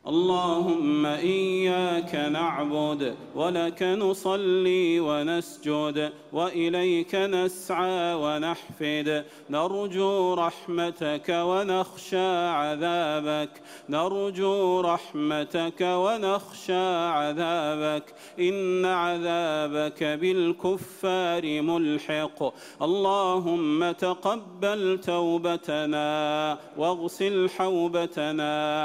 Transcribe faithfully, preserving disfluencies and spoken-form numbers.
اللهم إياك نعبد ولك نصلي ونسجد وإليك نسعى ونحفد، نرجو رحمتك ونخشى عذابك، نرجو رحمتك ونخشى عذابك، إن عذابك بالكفار ملحق. اللهم تقبل توبتنا واغسل حوبتنا